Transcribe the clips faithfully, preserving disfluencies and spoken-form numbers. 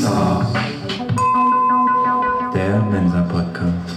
Pixar, der Mensa-Podcast.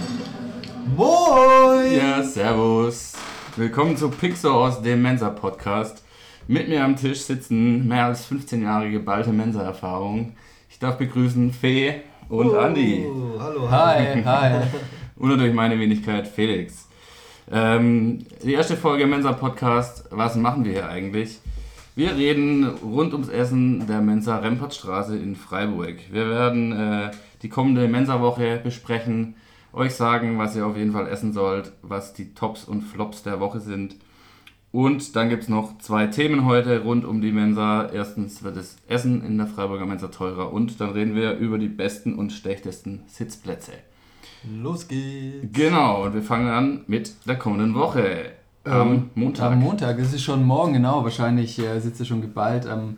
Moin! Ja, servus. Willkommen zu Pixar aus dem Mensa-Podcast. Mit mir am Tisch sitzen mehr als fünfzehn Jahre geballte Mensa-Erfahrung. Ich darf begrüßen Fee und oh, Andi. Hallo, Hi, hi. Und natürlich meine Wenigkeit Felix. Ähm, die erste Folge Mensa-Podcast. Was machen wir hier eigentlich? Wir reden rund ums Essen der Mensa Rempertstraße in Freiburg. Wir werden äh, die kommende Mensa-Woche besprechen, euch sagen, was ihr auf jeden Fall essen sollt, was die Tops und Flops der Woche sind. Und dann gibt es noch zwei Themen heute rund um die Mensa. Erstens wird das Essen in der Freiburger Mensa teurer und dann reden wir über die besten und schlechtesten Sitzplätze. Los geht's! Genau, und wir fangen an mit der kommenden Woche. Am ähm, Montag. Am Montag, das ist schon morgen, genau. Wahrscheinlich äh, sitzt ihr schon geballt am,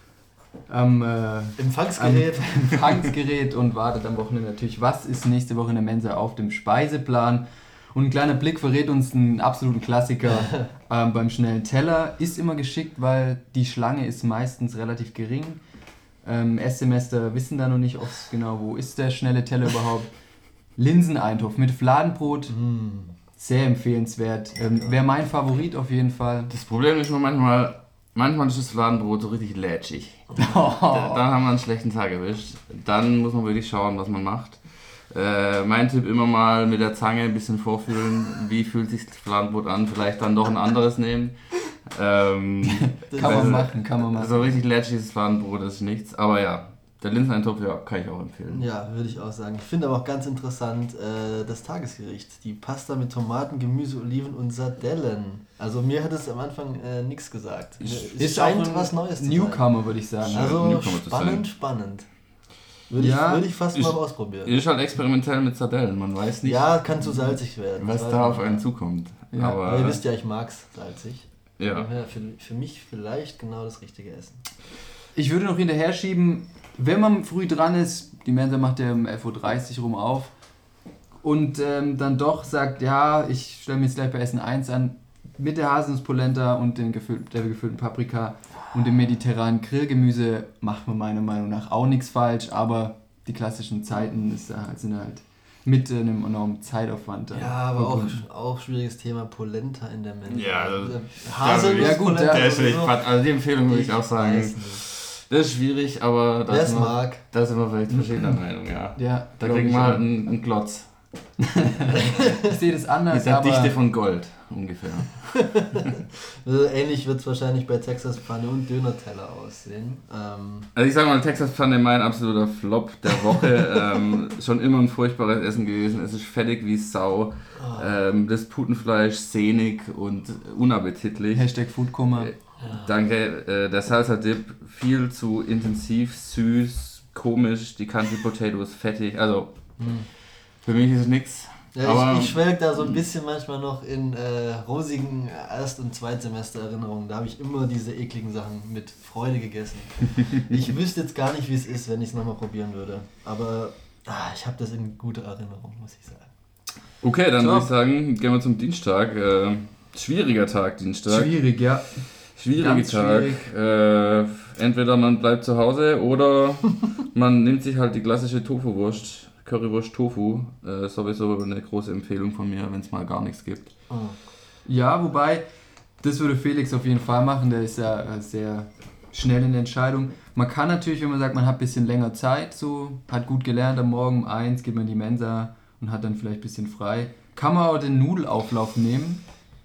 am äh, Empfangsgerät. Am Empfangsgerät und wartet am Wochenende natürlich, was ist nächste Woche in der Mensa auf dem Speiseplan. Und ein kleiner Blick verrät uns einen absoluten Klassiker ähm, beim schnellen Teller. Ist immer geschickt, weil die Schlange ist meistens relativ gering. Ähm, Erstsemester wissen da noch nicht oft genau, wo ist der schnelle Teller überhaupt. Linseneintopf mit Fladenbrot. Mm. Sehr empfehlenswert. Ähm, Wäre mein Favorit auf jeden Fall. Das Problem ist nur manchmal, manchmal ist das Fladenbrot so richtig lätschig. Oh. Da, dann haben wir einen schlechten Tag erwischt. Dann muss man wirklich schauen, was man macht. Äh, mein Tipp immer mal mit der Zange ein bisschen vorfühlen, wie fühlt sich das Fladenbrot an, vielleicht dann doch ein anderes nehmen. Ähm, kann man machen, kann man machen. So richtig lätschiges Fladenbrot ist nichts, aber ja. Der Linseneintopf, ja, kann ich auch empfehlen. Ja, würde ich auch sagen. Ich finde aber auch ganz interessant äh, das Tagesgericht. Die Pasta mit Tomaten, Gemüse, Oliven und Sardellen. Also mir hat es am Anfang äh, nichts gesagt. Es ist scheint was Neues zu Newcomer, würde ich sagen. Also spannend, spannend. Würde, ja, ich, würde ich fast ist, mal ausprobieren. Ist halt experimentell mit Sardellen, man weiß nicht. Ja, kann zu salzig werden. Was da auf einen zukommt. Ja, aber, aber ihr wisst ja, ich mag's salzig. Ja. Für, für mich vielleicht genau das richtige Essen. Ich würde noch hinterher schieben, wenn man früh dran ist, die Mensa macht ja um elf Uhr dreißig rum auf und ähm, dann doch sagt, ja, ich stelle mir jetzt gleich bei Essen eins an, mit der Haselnusspolenta und den gefüll- der gefüllten Paprika und dem mediterranen Grillgemüse macht man meiner Meinung nach auch nichts falsch, aber die klassischen Zeiten ist, sind halt mit einem enormen Zeitaufwand. Ja, aber auch, auch schwieriges Thema, Polenta in der Mensa. Ja, also, Haselnuss, ja gut, Polenta, der ist so. Also die Empfehlung würde ich auch sagen. Das ist schwierig, aber da das sind, mag. wir, da sind wir vielleicht verschiedener Meinung, ja. ja da kriegen wir halt einen, einen Glotz. Ich sehe das anders, Mit der aber... Dichte von Gold, ungefähr. Also ähnlich wird es wahrscheinlich bei Texas Pfanne und Döner-Teller aussehen. Ähm also ich sage mal, Texas Pfanne mein absoluter Flop der Woche. ähm, schon immer ein furchtbares Essen gewesen. Es ist fettig wie Sau. Oh. Ähm, das Putenfleisch sehnig und unappetitlich. Hashtag Foodkoma. Äh, Danke. Äh, der Salsa Dip viel zu intensiv, süß, komisch. Die Country Potato ist fettig. Also hm. für mich ist es nichts. Ja, ich, ich schwelge da so ein bisschen manchmal noch in äh, rosigen Erst- und Zweitsemester-Erinnerungen. Da habe ich immer diese ekligen Sachen mit Freude gegessen. Ich wüsste jetzt gar nicht, wie es ist, wenn ich es nochmal probieren würde. Aber ah, ich habe das in guter Erinnerung, muss ich sagen. Okay, dann so. würde ich sagen, gehen wir zum Dienstag. Äh, schwieriger Tag, Dienstag. Schwierig, ja. Schwieriger Tag. Äh, entweder man bleibt zu Hause oder man nimmt sich halt die klassische Tofu-Wurst. Currywurst Tofu, äh, sowieso eine große Empfehlung von mir, wenn es mal gar nichts gibt. Oh. Ja, wobei, das würde Felix auf jeden Fall machen, der ist ja äh, sehr schnell in der Entscheidung. Man kann natürlich, wenn man sagt, man hat ein bisschen länger Zeit, so hat gut gelernt, am Morgen um eins geht man in die Mensa und hat dann vielleicht ein bisschen frei. Kann man auch den Nudelauflauf nehmen,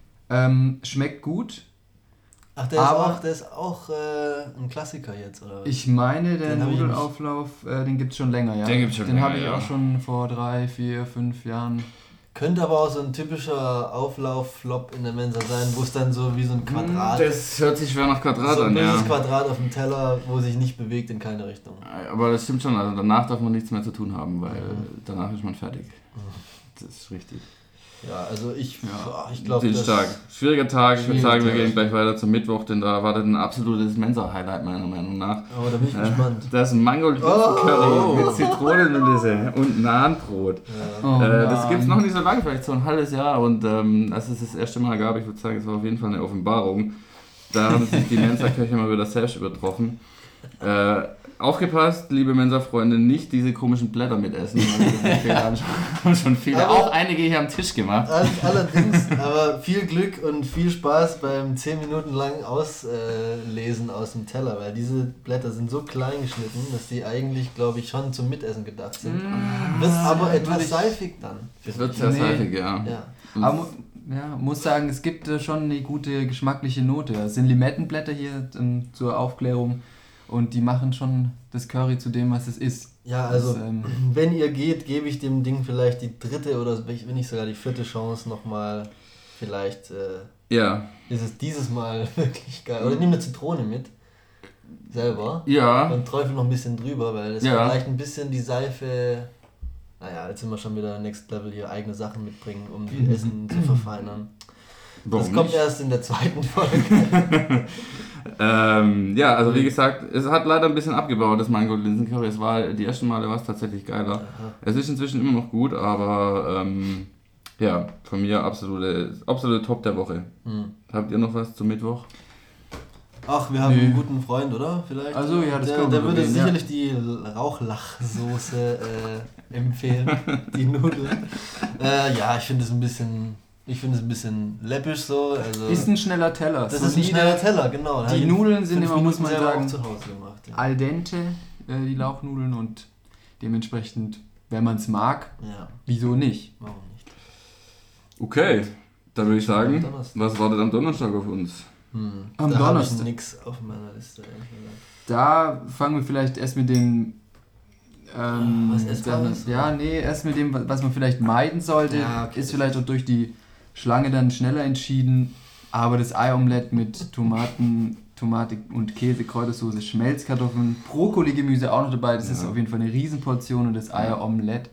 ähm, schmeckt gut. Ach, der aber ist auch, der ist auch äh, ein Klassiker jetzt, oder was? Ich meine, der den Nudelauflauf, äh, den gibt es schon länger, ja. Den gibt's schon den länger, habe ich ja. auch schon vor drei, vier, fünf Jahren. Könnte aber auch so ein typischer Auflauf-Flop in der Mensa sein, wo es dann so wie so ein Quadrat... Das hört sich schwer nach Quadrat so an, ja. So ein Quadrat auf dem Teller, wo sich nicht bewegt in keine Richtung. Aber das stimmt schon, also danach darf man nichts mehr zu tun haben, weil mhm. danach ist man fertig. Mhm. Das ist richtig. Ja, also ich, ja. ich glaube... Dienstag. Schwieriger Tag. Ich würde sagen, wir gehen gleich weiter zum Mittwoch, denn da wartet ein absolutes Mensa-Highlight meiner Meinung nach. Oh, da bin ich äh, gespannt. Das Mangold-Curry oh, oh. mit Zitronenmelisse und Nahenbrot. Ja. Oh, äh, das gibt es noch nicht so lange, vielleicht so ein halbes Jahr. Und ähm, als es das erste Mal gab, ich würde sagen, es war auf jeden Fall eine Offenbarung. Da haben sich die Mensa-Köche mal wieder selbst übertroffen. Äh, aufgepasst, liebe Mensa-Freunde, nicht diese komischen Blätter mitessen. Also, haben schon viele, aber auch einige hier am Tisch gemacht. Allerdings, aber viel Glück und viel Spaß beim zehn Minuten lang Auslesen aus dem Teller, weil diese Blätter sind so klein geschnitten, dass die eigentlich, glaube ich, schon zum Mitessen gedacht sind. Mm, Wird aber ja, etwas ich- seifig dann. Es wird sehr Nee. seifig, ja. Ja. Aber mu- ja, muss sagen, es gibt äh, schon eine gute geschmackliche Note. Es sind Limettenblätter hier ähm, zur Aufklärung und die machen schon das Curry zu dem, was es ist. Ja, also Das, ähm, wenn ihr geht, gebe ich dem Ding vielleicht die dritte oder wenn nicht sogar die vierte Chance nochmal. Vielleicht äh, Ja. ist es dieses Mal wirklich geil. Oder nimm eine Zitrone mit, selber, Ja. und träufel noch ein bisschen drüber, weil das Ja. vielleicht ein bisschen die Seife. Naja, jetzt sind wir schon wieder next level hier, eigene Sachen mitbringen, um die Essen zu verfeinern. Warum das kommt nicht? erst in der zweiten Folge. Ähm, ja, also wie gesagt, es hat leider ein bisschen abgebaut, das Mango-Linsen-Curry. Es war, die ersten Male war es tatsächlich geiler. Aha. Es ist inzwischen immer noch gut, aber ähm, ja, von mir absolute, absolute Top der Woche. Hm. Habt ihr noch was zum Mittwoch? Ach, wir haben Nee. einen guten Freund, oder? Vielleicht? Also, ja, das der, können wir der würde überlegen, sicherlich die Rauchlachsoße äh, empfehlen, die Nudeln. Äh, ja, ich finde es ein bisschen, ich finde es ein bisschen läppisch so. Also ist ein schneller Teller. das ist ein solide. schneller Teller, genau. Die Nudeln sind Fünf immer, muss Minuten man selber sagen, auch zu Hause gemacht. Ja. al dente, äh, die Lauchnudeln, und dementsprechend, wenn man es mag, ja, wieso nicht? warum nicht? Okay, dann würde ich sagen, Am Donnerstag. was wartet am Donnerstag auf uns? Hm. Am da habe ich Donnerstag. nichts auf meiner Liste. ehrlich gesagt. Da fangen wir vielleicht erst mit den ähm, Was, Essbares? ja, nee, erst mit dem, was man vielleicht meiden sollte. Ja, okay. Ist vielleicht auch durch die Schlange dann schneller entschieden. Aber das Ei-Omelett mit Tomaten, Tomate und Käse, Kräutersoße, Schmelzkartoffeln, Brokkoli-Gemüse auch noch dabei. Das ist Ja. auf jeden Fall eine Riesenportion, und das Ei-Omelett.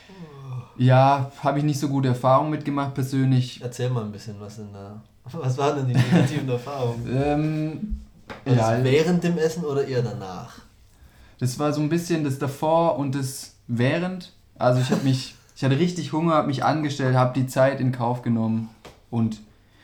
Ja, habe ich nicht so gute Erfahrungen mitgemacht persönlich. Erzähl mal ein bisschen, was in der, was waren denn die negativen Erfahrungen? Ähm, War ja, das während dem Essen oder eher danach? das war so ein bisschen das davor und das während. Also ich habe mich, ich hatte richtig Hunger, habe mich angestellt, habe die Zeit in Kauf genommen und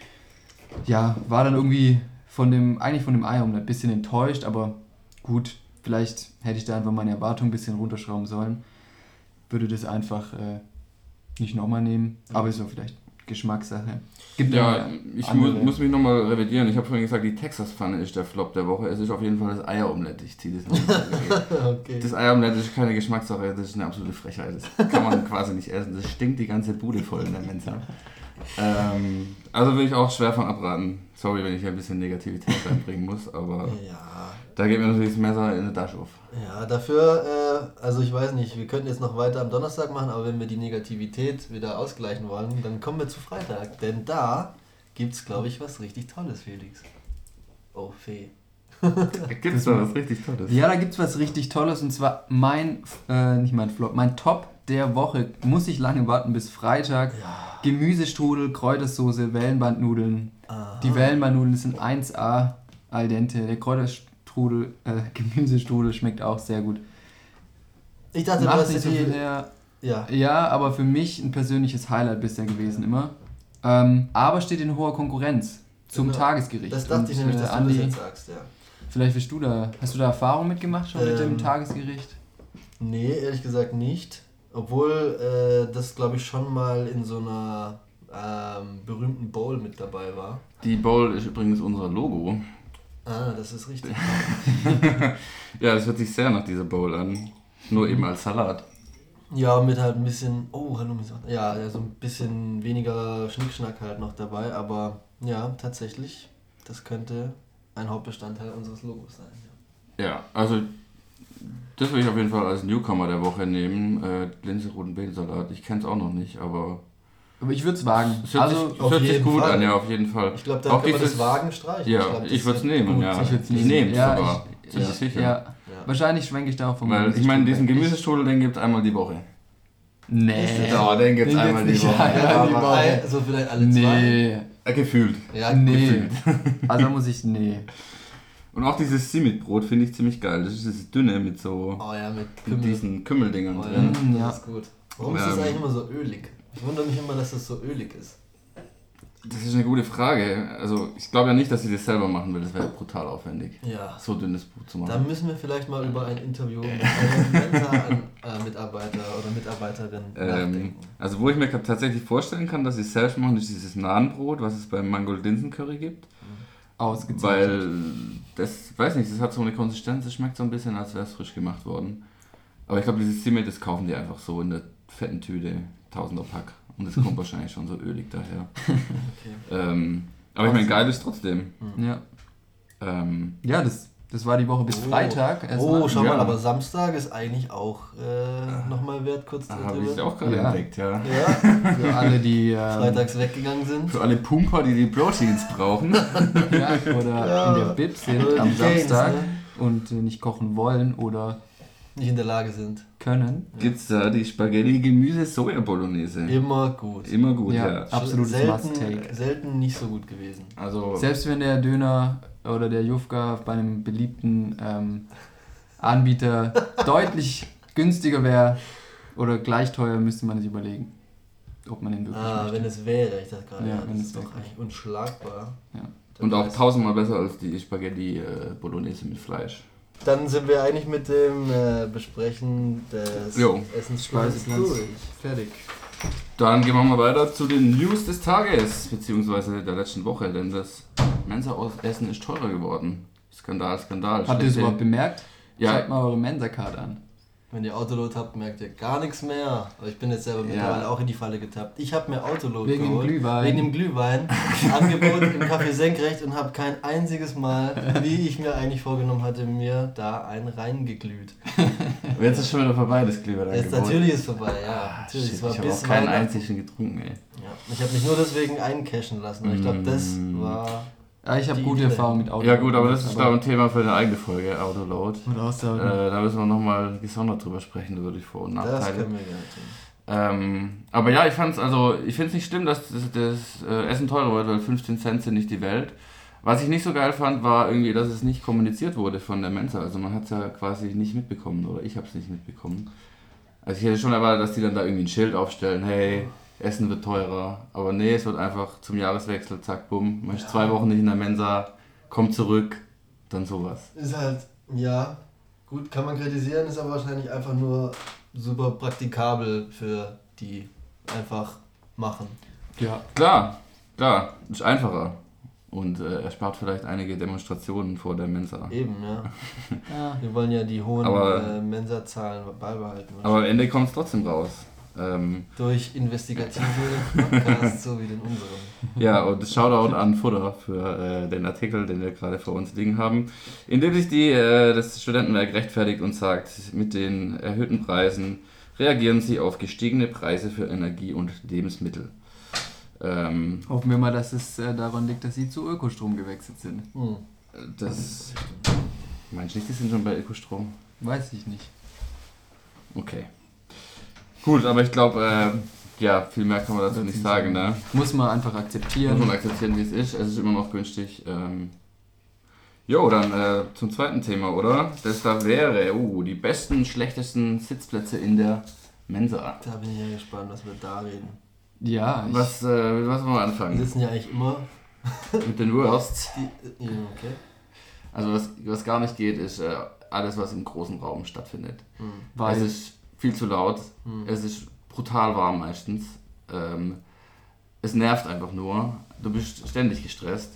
ja, war dann irgendwie von dem, eigentlich von dem Ei-Omelett ein bisschen enttäuscht, aber gut, vielleicht hätte ich da einfach meine Erwartungen ein bisschen runterschrauben sollen. Würde das einfach äh, nicht nochmal nehmen, aber ist auch vielleicht Geschmackssache. Gibt Ja, immer ich andere- mu muss mich nochmal revidieren. Ich habe vorhin gesagt, die Texas-Pfanne ist der Flop der Woche. Es ist auf jeden Fall das Eieromelett. Ich ziehe das nicht. Okay. Das Eieromelett ist keine Geschmackssache, das ist eine absolute Frechheit. Das kann man quasi nicht essen. Das stinkt die ganze Bude voll in der Mensa. Ähm, also will ich auch schwer von abraten. Sorry, wenn ich hier ein bisschen Negativität reinbringen muss, aber Ja, da geht mir natürlich das Messer in den Tasche auf. ja, dafür, äh, also ich weiß nicht, wir könnten jetzt noch weiter am Donnerstag machen, aber wenn wir die Negativität wieder ausgleichen wollen, dann kommen wir zu Freitag. Denn da gibt's, glaube ich, was richtig Tolles, Felix. Oh, Fee. Gibt es da was richtig Tolles? Ja, da gibt's was richtig Tolles, und zwar mein, äh, nicht mein Flop, mein Top der Woche. Muss ich lange warten bis Freitag. Ja. Gemüsestrudel, Kräutersoße, Wellenbandnudeln. Aha. Die Wellenbandnudeln sind eins A al dente. Der Kräuterstrudel, äh, Gemüsestrudel schmeckt auch sehr gut. Ich dachte, du Macht hast nicht jetzt so so viel viel. her. Ja. Ja, aber für mich ein persönliches Highlight bisher gewesen immer. Ähm, aber steht in hoher Konkurrenz zum Genau. Tagesgericht. Das dachte Und ich nämlich, der dass du das Andi, jetzt sagst, ja. vielleicht willst du da, hast du da Erfahrung mitgemacht schon mit dem Ähm, Tagesgericht? Nee, ehrlich gesagt nicht. Obwohl äh, das, glaube ich, schon mal in so einer ähm, berühmten Bowl mit dabei war. Die Bowl ist übrigens unser Logo. Ah, das ist richtig. Ja, das hört sich sehr nach dieser Bowl an. Nur eben als Salat. Ja, mit halt ein bisschen, oh, hallo, ja, ja, so ein bisschen weniger Schnickschnack halt noch dabei, aber ja, tatsächlich, das könnte ein Hauptbestandteil unseres Logos sein. Ja. Ja, also das will ich auf jeden Fall als Newcomer der Woche nehmen. Äh, Linse roten Betensalat. Ich kenne es auch noch nicht, aber Aber ich würde es wagen. es hört, Also, sich, auf hört sich jeden gut Fall. an, ja, auf jeden Fall. Ich glaube, da Auch können wir das dieses- Wagen streichen. Ja, glaub, das ich würde es wird nehmen, gut. ja. ich würd's Ich nehmen. nehme es Ja, sogar. ich- Ziemlich ich- sicher. Ja, Ja. wahrscheinlich schwenke ich da auch vom Weil ich meine, diesen Gemüsestrudel weg. Gemüsestrudel, den gibt es einmal die Woche. Nee. Ja, den gibt es Den einmal die gibt's nicht. Woche. Ja, Ja, die aber Woche. ein, also vielleicht alle zwei. Nee. Äh, gefühlt. Ja, Nee. Also da muss ich, nee. Und auch dieses Simit-Brot finde ich ziemlich geil. Das ist dieses dünne mit so Oh ja, mit mit Kümmel. diesen Kümmeldingern Oh, drin. ja, Ja. das ist gut. Warum ist das Ähm, eigentlich immer so ölig? Ich wundere mich immer, dass das so ölig ist. Das Das ist eine gute Frage. Also ich glaube ja nicht, dass sie das selber machen will. Das wäre brutal aufwendig. Ja. So dünnes Brot zu machen. Da müssen wir vielleicht mal über ein Interview mit einem Mensa-Mitarbeiter oder Mitarbeiterin Ähm, nachdenken. also wo ich mir tatsächlich vorstellen kann, dass sie es selbst machen, ist dieses Nahenbrot, was es beim Mangold-Dinsen-Curry gibt. Ausgezeichnet. Weil das, weiß nicht, das hat so eine Konsistenz, es schmeckt so ein bisschen, als wäre es frisch gemacht worden. Aber ich glaube, dieses Zimmet, das kaufen die einfach so in der fetten Tüte, Tausender Pack. Und das kommt wahrscheinlich schon so ölig daher. Okay. Ähm, aber ich meine, geil ist trotzdem. Ja, Ähm, ja das, das war die Woche bis Oh. Freitag. Oh, schau Ja. mal, aber Samstag ist eigentlich auch äh, nochmal wert, kurz da drüber. habe ich auch gerade Ja. entdeckt, ja. Ja, Für alle, die ähm, freitags weggegangen sind. Für alle Pumper, die die Proteins brauchen. ja, oder Ja. in der Bib sind Oder die am Gains, Samstag ne? und äh, nicht kochen wollen oder Nicht in der Lage sind. können. Gibt's da die Spaghetti-Gemüse-Soja-Bolognese. Immer gut. Immer gut, Ja. ja. Absolutes selten, Must-Take. selten nicht so gut gewesen. Also, Selbst wenn der Döner oder der Jufka bei einem beliebten ähm, Anbieter deutlich günstiger wäre oder gleich teuer, müsste man sich überlegen, ob man den wirklich Ah, möchte. wenn es wäre, ich dachte gerade, Ja, ja, wenn das es ist doch wäre. eigentlich unschlagbar. Ja. und auch tausendmal besser als die Spaghetti-Bolognese mit Fleisch. Dann sind wir eigentlich mit dem äh, Besprechen des Jo. Essensplans Speiseplan durch. fertig. Dann gehen wir mal weiter zu den News des Tages, beziehungsweise der letzten Woche, denn das Mensa-Essen ist teurer geworden. Skandal, Skandal. Habt ihr das Schlechte- überhaupt bemerkt? Ja. Zeigt mal eure Mensa-Card an. Wenn ihr Autolot habt, merkt ihr gar nichts mehr. Aber ich bin jetzt selber mittlerweile auch in die Falle getappt. Ich habe mir Autolot Wegen dem geholt. Glühwein. Wegen dem Glühwein. Angebot im Café Senkrecht und habe kein einziges Mal, wie ich mir eigentlich vorgenommen hatte, mir da einen reingeglüht. Aber jetzt ist schon wieder vorbei, das Glühwein. Jetzt natürlich ist vorbei, ja. Ah, natürlich. shit, Es war ich habe bis auch keinen Weihnachten. einzigen getrunken, ey. Ja. Ich habe mich nur deswegen eincashen lassen. Und ich glaube, das Mm. war... Ja, ich habe Die gute Idee. Erfahrungen mit Auto. Ja gut, aber das ist glaube ich ein Thema für eine eigene Folge, Autoload. Und Aussagen. Äh, da müssen wir nochmal gesondert drüber sprechen, über die Vor- und Das Nachteile. können wir gerne tun. Ähm, aber ja, ich fand's also, ich finde es nicht schlimm, dass das, das äh, Essen teurer wird, weil fünfzehn Cent sind nicht die Welt. Was ich nicht so geil fand, war irgendwie, dass es nicht kommuniziert wurde von der Mensa. Also man hat es ja quasi nicht mitbekommen oder ich habe es nicht mitbekommen. Also ich hätte schon erwartet, dass die dann da irgendwie ein Schild aufstellen, hey, Essen wird teurer. Aber nee, es wird einfach zum Jahreswechsel, zack, bumm, man ist Ja. zwei Wochen nicht in der Mensa, kommt zurück, dann sowas. Ist halt, ja, gut, kann man kritisieren, ist aber wahrscheinlich einfach nur super praktikabel für die einfach machen. Ja. Klar, klar, ist einfacher. Und äh, erspart vielleicht einige Demonstrationen vor der Mensa. Eben, ja. Ja. Wir wollen ja die hohen Aber- äh, Mensa-Zahlen beibehalten. Aber am Ende kommt es trotzdem raus. Ähm, Durch investigative Podcasts, so wie den unseren. ja, und Shoutout an Futter für äh, den Artikel, den wir gerade vor uns liegen haben, in dem sich die, äh, das Studentenwerk rechtfertigt und sagt, mit den erhöhten Preisen reagieren sie auf gestiegene Preise für Energie und Lebensmittel. Ähm, Hoffen wir mal, dass es äh, daran liegt, dass sie zu Ökostrom gewechselt sind. Hm. das... Meinst du nicht, die sind schon bei Ökostrom? Weiß ich nicht. Okay. Gut, aber ich glaube, äh, ja, viel mehr kann man dazu nicht sagen, ne? Muss man einfach Muss akzeptieren. man akzeptieren, wie es ist. Es ist immer noch günstig. Ähm jo, dann äh, zum zweiten Thema, oder? Das da wäre, uh, die besten, schlechtesten Sitzplätze in der Mensa. Da bin ich ja gespannt, was wir da reden. Ja, ich, Was, äh, mit was wollen wir Wir anfangen? sitzen ja eigentlich immer. Mit den Worsts. Die, ja, okay. Also was, was gar nicht geht, ist äh, alles, was im großen Raum stattfindet. Hm. weil Es ist viel zu laut. Hm. Es ist brutal warm meistens. Ähm, es nervt einfach nur. Du bist ständig gestresst.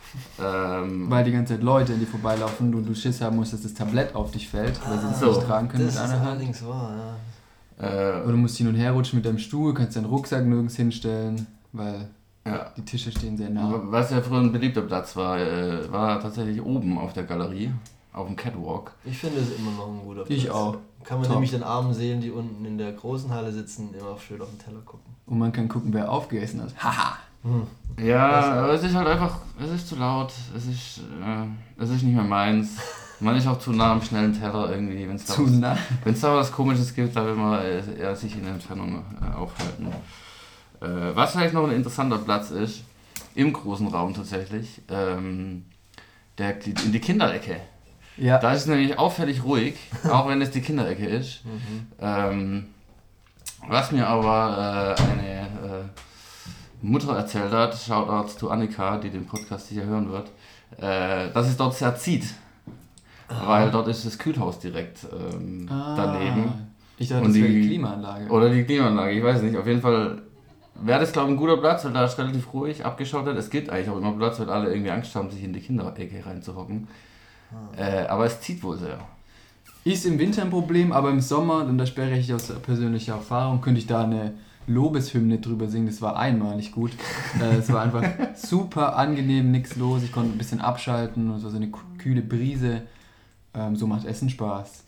Ähm, Weil die ganze Zeit Leute, die vorbeilaufen und du Schiss haben musst, dass das Tablett auf dich fällt, weil sie das So. nicht tragen können Das mit ist einer Hand. allerdings wahr, ja. äh, Oder du musst hin und her rutschen mit deinem Stuhl, kannst deinen Rucksack nirgends hinstellen, weil ja. die Tische stehen sehr nah. Was ja früher ein beliebter Platz war, äh, war tatsächlich oben auf der Galerie, auf dem Catwalk. Ich finde es immer noch ein guter Platz. Ich auch. Kann man Top. nämlich den armen Seelen, die unten in der großen Halle sitzen, immer schön auf den Teller gucken. Und man kann gucken, wer aufgegessen hat. Haha! Hm. Ja, aber es ist halt einfach, es ist zu laut, es ist, äh, es ist nicht mehr meins. Man ist auch zu nah am schnellen Teller irgendwie, wenn es da, Zu was- nah. wenn's da was Komisches gibt, da will man äh, eher sich in der Entfernung äh, aufhalten. Äh, was vielleicht noch ein interessanter Platz ist, im großen Raum tatsächlich, ähm, der, die, in die Kinderecke. Ja. Da ist es nämlich auffällig ruhig, auch wenn es die Kinderecke ist. Mhm. Ähm, was mir aber äh, eine äh, Mutter erzählt hat, Shoutout zu Annika, die den Podcast sicher hören wird, äh, dass es dort sehr zieht. Ah. Weil dort ist das Kühlhaus direkt ähm, ah. daneben. Ich dachte, das wäre die Klimaanlage. Oder die Klimaanlage, ich weiß nicht. Auf jeden Fall wäre das, glaube ich, ein guter Platz, weil da ist relativ ruhig abgeschottet. Es gibt eigentlich auch immer Platz, weil alle irgendwie Angst haben, sich in die Kinderecke reinzuhocken. Ah. Äh, aber es zieht wohl sehr. Ist im Winter ein Problem, aber im Sommer, und da spreche ich aus persönlicher Erfahrung, könnte ich da eine Lobeshymne drüber singen. Das war einmalig gut. äh, es war einfach super angenehm, nichts los. Ich konnte ein bisschen abschalten und es war so eine kühle Brise. Ähm, so macht Essen Spaß.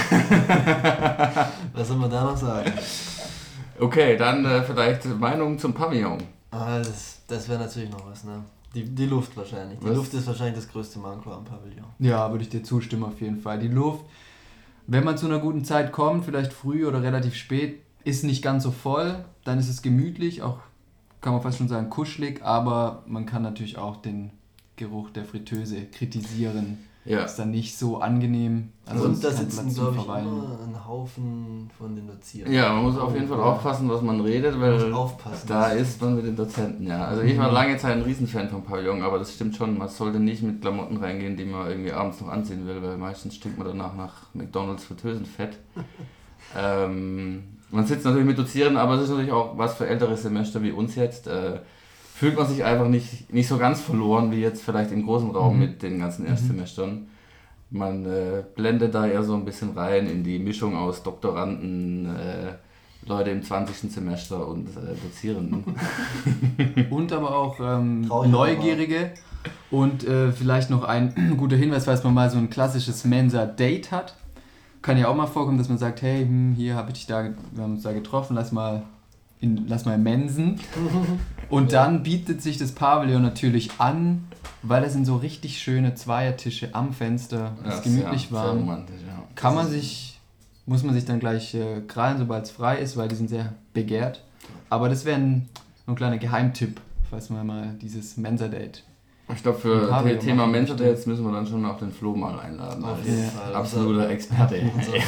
Was soll man da noch sagen? Okay, dann äh, vielleicht Meinung zum Pavillon. Ah, das das wäre natürlich noch was, ne? Die, die Luft wahrscheinlich. Die was? Luft ist wahrscheinlich das größte Manko am Pavillon. Ja, würde ich dir zustimmen auf jeden Fall. Die Luft, wenn man zu einer guten Zeit kommt, vielleicht früh oder relativ spät, ist nicht ganz so voll. Dann ist es gemütlich, auch kann man fast schon sagen kuschelig, aber man kann natürlich auch den Geruch der Fritteuse kritisieren. Ja. Ist dann nicht so angenehm. Also und da sitzen, glaube ich, immer ein Haufen von den Dozierenden. Ja, man muss auf jeden Fall aufpassen, was man redet, weil da ist man mit den Dozenten, ja. Also ich war lange Zeit ein Riesenfan vom Pavillon, aber das stimmt schon, man sollte nicht mit Klamotten reingehen, die man irgendwie abends noch anziehen will, weil meistens stinkt man danach nach McDonalds Fritteusenfett. ähm, man sitzt natürlich mit Dozierenden, aber es ist natürlich auch was für ältere Semester wie uns jetzt. Äh, fühlt man sich einfach nicht, nicht so ganz verloren wie jetzt vielleicht im großen Raum mhm. mit den ganzen Erstsemestern. Man äh, blendet da eher so ein bisschen rein in die Mischung aus Doktoranden, äh, Leute im zwanzigsten Semester und äh, Dozierenden. Und aber auch ähm, Neugierige. Und äh, vielleicht noch ein guter Hinweis, falls man mal so ein klassisches Mensa-Date hat. Kann ja auch mal vorkommen, dass man sagt, hey, hm, hier habe ich dich da, wir haben uns da getroffen, lass mal In, lass mal mensen. Und dann bietet sich das Pavillon natürlich an, weil das sind so richtig schöne Zweiertische am Fenster, das ist gemütlich ja, warm. Romantisch, ja. Kann man sich, muss man sich dann gleich äh, krallen, sobald es frei ist, weil die sind sehr begehrt. Aber das wäre ein, ein kleiner Geheimtipp, falls man mal dieses Mensa-Date. Ich glaube, für das Thema Mensa-Dates müssen wir dann schon auch den Flo mal einladen. Auf jeden ja. Fall. Absoluter Experte.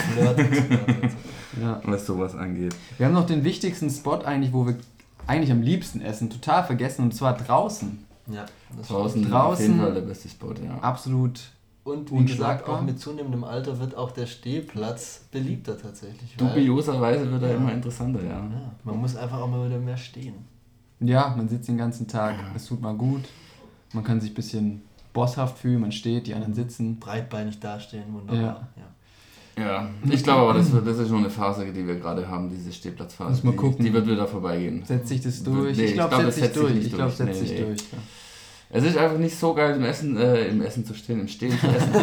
Ja. Was sowas angeht. Wir haben noch den wichtigsten Spot eigentlich, wo wir eigentlich am liebsten essen, total vergessen, und zwar draußen. Ja, das draußen ist auf jeden Fall der beste Spot, ja. Absolut. Und wie gesagt, auch mit zunehmendem Alter wird auch der Stehplatz beliebter tatsächlich. Dubioserweise wird er ja. immer interessanter, ja. ja. Man muss einfach auch mal wieder mehr stehen. Ja, man sitzt den ganzen Tag, es tut mal gut. Man kann sich ein bisschen bosshaft fühlen, man steht, die anderen sitzen. Breitbeinig dastehen, wunderbar. Ja. Ja. Ja, ich glaube aber, das, das ist nur eine Phase, die wir gerade haben, diese Stehplatzphase. Muss mal gucken. Die, die wird wieder vorbeigehen. Setzt sich das durch? Nee, ich glaube, glaub, setzt sich durch. Ich glaube, setzt sich durch. Ja. Es ist einfach nicht so geil, im Essen, äh, im Essen zu stehen, im Stehen zu essen.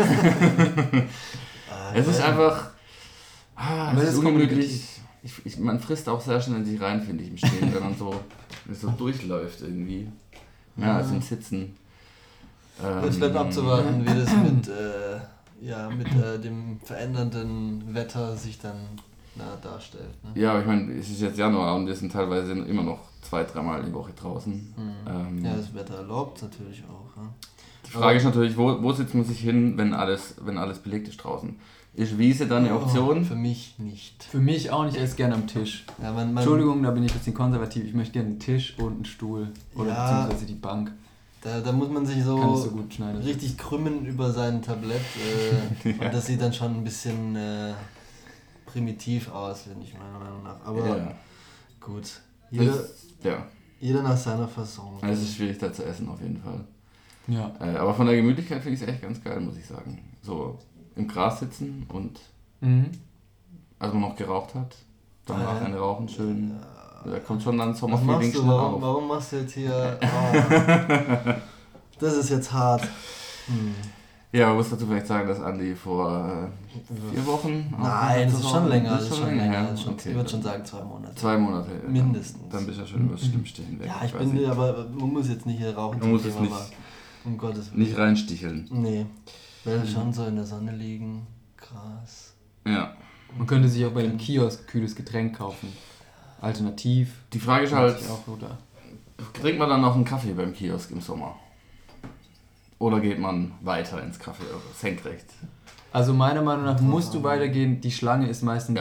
Es ist einfach, ah, es ist ungemütlich. Ich, ich, man frisst auch sehr schnell in sich rein, finde ich, im Stehen, wenn man so, so durchläuft irgendwie. Ja, als im Sitzen. Ähm, es bleibt abzuwarten, wie das mit... Äh, ja, mit äh, dem verändernden Wetter sich dann na, darstellt. Ne? Ja, aber ich meine, es ist jetzt Januar und wir sind teilweise immer noch zwei, dreimal die Woche draußen. Mhm. Ähm, ja, das Wetter erlaubt natürlich auch. Ja. Die Frage aber ist natürlich, wo, wo sitzt man sich hin, wenn alles, wenn alles belegt ist draußen? Ist Wiese dann eine Option? Oh, für mich nicht. Für mich auch nicht, ich esse gerne am Tisch. Ja, man, man Entschuldigung, da bin ich ein bisschen konservativ. Ich möchte gerne einen Tisch und einen Stuhl oder ja, beziehungsweise die Bank. Da, da muss man sich so, so gut richtig krümmen über sein Tablett äh, ja. Und das sieht dann schon ein bisschen äh, primitiv aus, finde ich meiner Meinung nach. Aber ja. gut, jeder, das, ja. jeder nach seiner Fassung. Es ist schwierig da zu essen auf jeden Fall. Ja. Äh, aber von der Gemütlichkeit finde ich es echt ganz geil, muss ich sagen. So im Gras sitzen und mhm. als man noch geraucht hat, danach ah, eine rauchen, schön... Ja. Da kommt schon dann Sommerfeeling schnell warum, auf. Warum machst du jetzt hier... Oh, das ist jetzt hart. Hm. Ja, man muss dazu vielleicht sagen, dass Andi vor äh, vier Wochen... Nein, das ist schon länger. Das ist schon länger. länger. Schon, okay, ich würde schon sagen zwei Monate. Zwei Monate. Mindestens. Dann, dann bist du ja schon über das Schlimmstehen weg. Ja, ich bin... Nicht. Aber man muss jetzt nicht hier rauchen. Man muss es nicht, um Gottes Willen. Nicht reinsticheln. Nee. Weil mhm. schon so in der Sonne liegen. Krass. Ja. Man könnte sich auch bei dem Kiosk kühles Getränk kaufen. Alternativ. Die Frage ist halt, auch, oder? Trinkt man dann noch einen Kaffee beim Kiosk im Sommer? Oder geht man weiter ins Café, senkrecht? Also meiner Meinung nach musst du weitergehen. Die Schlange ist meistens ja.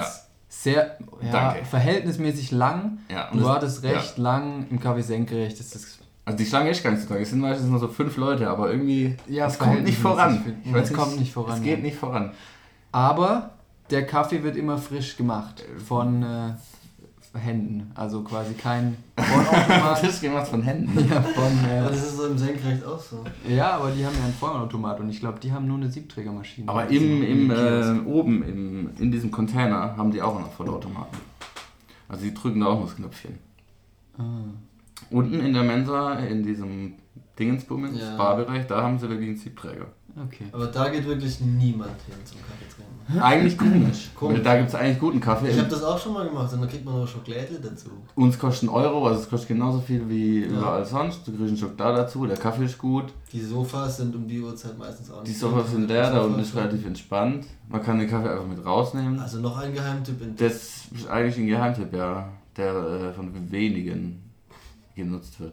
sehr ja, Danke. verhältnismäßig lang. Ja, und Du das- wartest recht lang im Café Senkrecht. Das ist Also die Schlange ist gar nicht so lang, es sind meistens nur so fünf Leute, aber irgendwie, Ja, es kommt nicht voran. verhältnismäßig Ich viel. weiß Es kommt nicht voran, Es ja. geht nicht voran. Aber der Kaffee wird immer frisch gemacht von äh, Händen. Also quasi kein Vollautomat. Das ist gemacht von Händen. ja, von, Ja, äh, das ist so im Senkrecht auch so. ja, aber die haben ja einen Vollautomat und ich glaube, die haben nur eine Siebträgermaschine. Aber Also im, im, Kiosk. äh, oben im, in diesem Container haben die auch noch Vollautomaten. Also die drücken da auch noch das Knöpfchen. Ah. Unten in der Mensa, in diesem Dingensbummens, Ja. Barbereich, da haben sie wirklich einen Siebträger. Okay. Aber da geht wirklich niemand hin zum Kaffee trinken. Eigentlich komisch. Komisch. Weil da gibt es eigentlich guten Kaffee. Ich habe das auch schon mal gemacht und da kriegt man noch Schokolade dazu. Uns kostet ein Euro, also es kostet genauso viel wie Ja. überall sonst. Du kriegst einen Schock da dazu, der Kaffee ist gut. Die Sofas sind um die Uhrzeit meistens auch Die nicht. Sofas sind leer, da unten ist Sofas. relativ entspannt. Man kann den Kaffee einfach mit rausnehmen. Also noch ein Geheimtipp in Das ist eigentlich ein Geheimtipp, ja, der äh, von wenigen genutzt wird.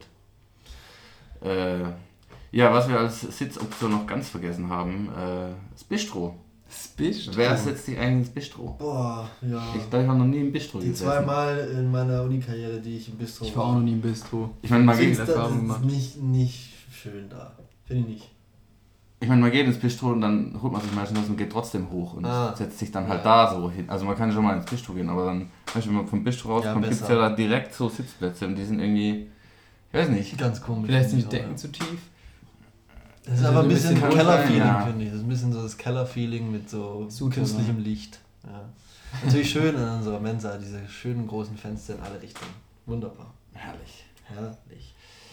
Äh, ja, was wir als Sitzoption noch ganz vergessen haben, äh, das Bistro. Das Bistro. Wer setzt sich eigentlich ins Bistro? Boah, ja. Ich glaube, ich habe noch nie im Bistro Die gesessen. zweimal in meiner Uni-Karriere, die ich im Bistro Ich war auch noch nie im Bistro. Ich meine, man Sitzt geht, das Erfahrung ist gemacht. nicht, nicht schön da. Finde ich nicht. ich meine, man geht ins Bistro und dann holt man sich meistens was und geht trotzdem hoch und Ah. setzt sich dann halt Ja. da so hin. Also man kann schon mal ins Bistro gehen, aber dann, weißt du, wenn man vom Bistro rauskommt, Ja, gibt es besser. ja da direkt so Sitzplätze und die sind irgendwie, ich weiß nicht. Ganz komisch. Vielleicht sind die finde ich Decken auch, zu tief. ja. Das ist Also aber ein ein bisschen bisschen Keller-Feeling, ja. finde ich. Das ist ein bisschen so das Keller-Feeling mit so Super. künstlichem Licht. Ja. Natürlich schön in unserer Mensa, diese schönen großen Fenster in alle Richtungen. Wunderbar. Herrlich. Herrlich.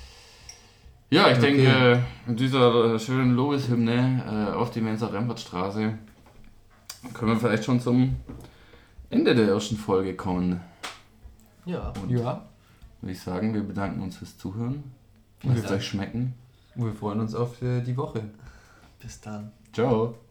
Ja, ich Okay. denke, mit dieser äh, schönen Lobeshymne äh, auf die Mensa Rempertstraße können wir vielleicht schon zum Ende der ersten Folge kommen. Ja. Und Ja. würde ich sagen, wir bedanken uns fürs Zuhören. Vielen Lasst es Dank. euch schmecken. Und wir freuen uns auf äh, die Woche. Bis dann. Ciao.